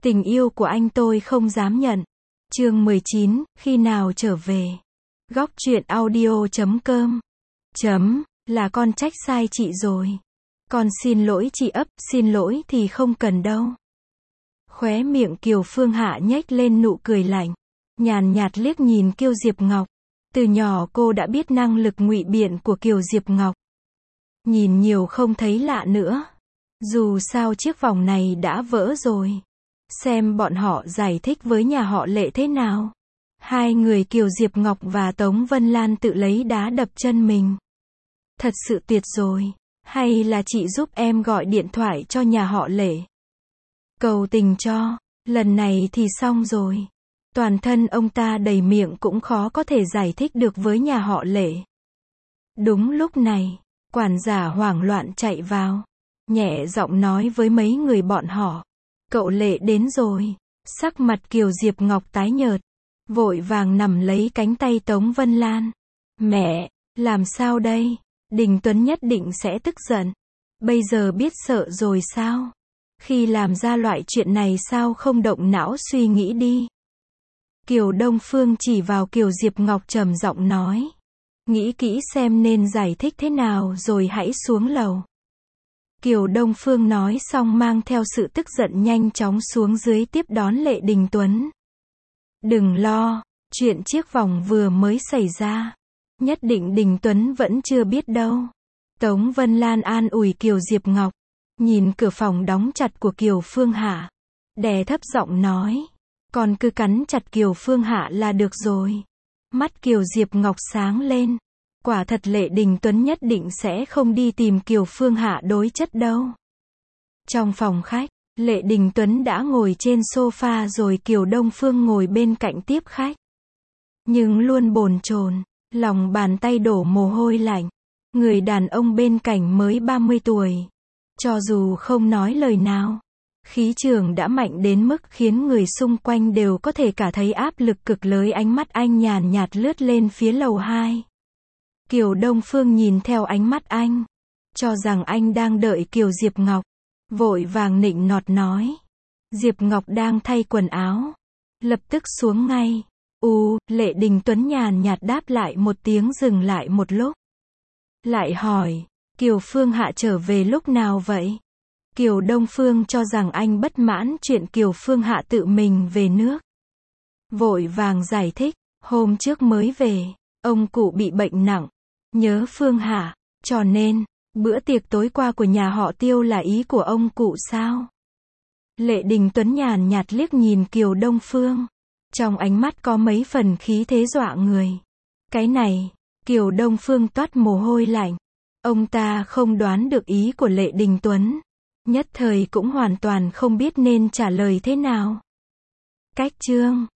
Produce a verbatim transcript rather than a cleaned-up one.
Tình yêu của anh tôi không dám nhận. Chương mười chín, khi nào trở về? Góc truyện audio chấm com. Chấm, là con trách sai chị rồi. Con xin lỗi chị ấp, xin lỗi thì không cần đâu. Khóe miệng Kiều Phương Hạ nhếch lên nụ cười lạnh. Nhàn nhạt liếc nhìn Kiều Diệp Ngọc. Từ nhỏ cô đã biết năng lực ngụy biện của Kiều Diệp Ngọc. Nhìn nhiều không thấy lạ nữa. Dù sao chiếc vòng này đã vỡ rồi. Xem bọn họ giải thích với nhà họ Lệ thế nào. Hai người Kiều Diệp Ngọc và Tống Vân Lan tự lấy đá đập chân mình. Thật sự tuyệt rồi. Hay là chị giúp em gọi điện thoại cho nhà họ Lệ. Cầu tình cho. Lần này thì xong rồi. Toàn thân ông ta đầy miệng cũng khó có thể giải thích được với nhà họ Lệ. Đúng lúc này, quản gia hoảng loạn chạy vào. Nhẹ giọng nói với mấy người bọn họ. Cậu Lệ đến rồi. Sắc mặt Kiều Diệp Ngọc tái nhợt. Vội vàng nằm lấy cánh tay Tống Vân Lan. Mẹ, làm sao đây? Đình Tuấn nhất định sẽ tức giận. Bây giờ biết sợ rồi sao? Khi làm ra loại chuyện này sao không động não suy nghĩ đi? Kiều Đông Phương chỉ vào Kiều Diệp Ngọc trầm giọng nói. Nghĩ kỹ xem nên giải thích thế nào rồi hãy xuống lầu. Kiều Đông Phương nói xong mang theo sự tức giận nhanh chóng xuống dưới tiếp đón Lệ Đình Tuấn. Đừng lo, chuyện chiếc vòng vừa mới xảy ra. Nhất định Đình Tuấn vẫn chưa biết đâu. Tống Vân Lan an ủi Kiều Diệp Ngọc. Nhìn cửa phòng đóng chặt của Kiều Phương Hạ. Đè thấp giọng nói. Còn cứ cắn chặt Kiều Phương Hạ là được rồi. Mắt Kiều Diệp Ngọc sáng lên. Quả thật Lệ Đình Tuấn nhất định sẽ không đi tìm Kiều Phương Hạ đối chất đâu. Trong phòng khách, Lệ Đình Tuấn đã ngồi trên sofa rồi Kiều Đông Phương ngồi bên cạnh tiếp khách. Nhưng luôn bồn chồn, lòng bàn tay đổ mồ hôi lạnh. Người đàn ông bên cạnh mới ba mươi tuổi. Cho dù không nói lời nào, khí trường đã mạnh đến mức khiến người xung quanh đều có thể cả thấy áp lực cực lớn. Ánh mắt anh nhàn nhạt lướt lên phía lầu hai. Kiều Đông Phương nhìn theo ánh mắt anh, cho rằng anh đang đợi Kiều Diệp Ngọc, vội vàng nịnh nọt nói. Diệp Ngọc đang thay quần áo, lập tức xuống ngay. U, Lệ Đình Tuấn nhàn nhạt đáp lại một tiếng dừng lại một lúc. Lại hỏi, Kiều Phương Hạ trở về lúc nào vậy? Kiều Đông Phương cho rằng anh bất mãn chuyện Kiều Phương Hạ tự mình về nước. Vội vàng giải thích, hôm trước mới về, ông cụ bị bệnh nặng. Nhớ Phương Hạ, cho nên, bữa tiệc tối qua của nhà họ Tiêu là ý của ông cụ sao? Lệ Đình Tuấn nhàn nhạt liếc nhìn Kiều Đông Phương. Trong ánh mắt có mấy phần khí thế dọa người. Cái này, Kiều Đông Phương toát mồ hôi lạnh. Ông ta không đoán được ý của Lệ Đình Tuấn. Nhất thời cũng hoàn toàn không biết nên trả lời thế nào. Cách chương